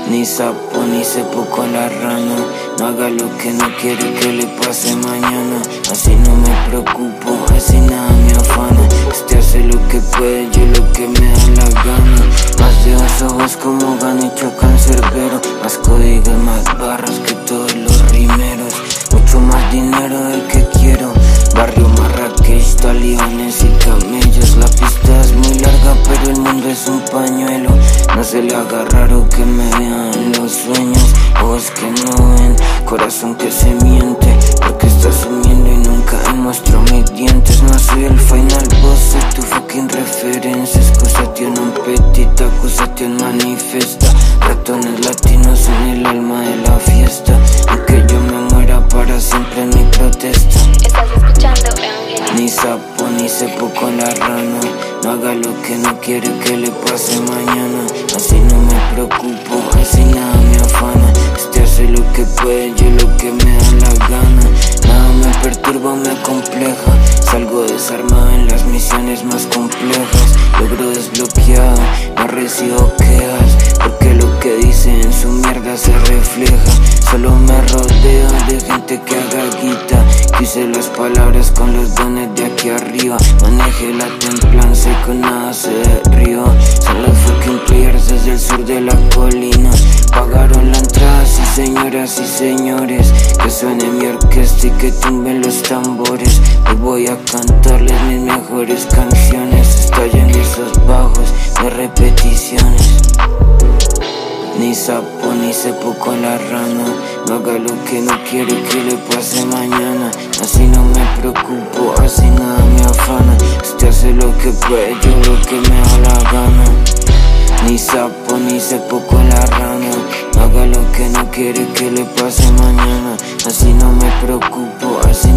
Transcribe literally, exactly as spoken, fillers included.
Ni sapo ni sepo con la rana. No haga lo que no quiere que le pase mañana. Así no me preocupo, así nada me afana. Este hace lo que puede, yo lo que me da la gana. Más de dos ojos como Ganicho Cancerbero. Más código y más barras que todos los rimeros. Mucho más dinero del que quiero. Barrio Marrakech, talibanes y camellos. La pista es muy larga pero el mundo es un pañuelo. No se le haga raro que me vean los sueños. Ojos que no ven, corazón que se miente. Porque estás sumiendo y nunca muestro mis dientes. No soy el final boss, soy tu fucking referencia. Excusation un petit, acusation manifesta. Ratones latinos son el alma de la fiesta. Aunque yo me muera para siempre en mi protesta. Estás escuchando Evangelio. Ni sapo ni sepo con la rana. No haga lo que no quiere que le pase mañana. Así no me preocupo, así nada me afana. Este hace lo que puede, yo lo que me da la gana. Nada me perturba, me acompleja. Salgo desarmado en las misiones más complejas. Logro desbloqueado, no recibo quejas. Porque lo que dice en su mierda se refleja. Solo me rodeo de gente que haga guita. Quise las palabras con los dones de aquí arriba. Maneje la templanza y con nada se derriba. Son los fucking players desde el sur de la colina. Pagaron la entrada, sí señoras y señores. Que suene mi orquesta y que tumben los tambores. Hoy voy a cantarles mis mejores canciones. Estallan esos bajos de repeticiones. Ni sapo ni sepo con la rana. No haga lo que no quiere que le pase mañana. Así no me preocupo, así nada me afana. Este hace lo que puede, yo lo que me da la gana. Ni sapo ni sepo con la rana. No haga lo que no quiere que le pase mañana. Así no me preocupo, así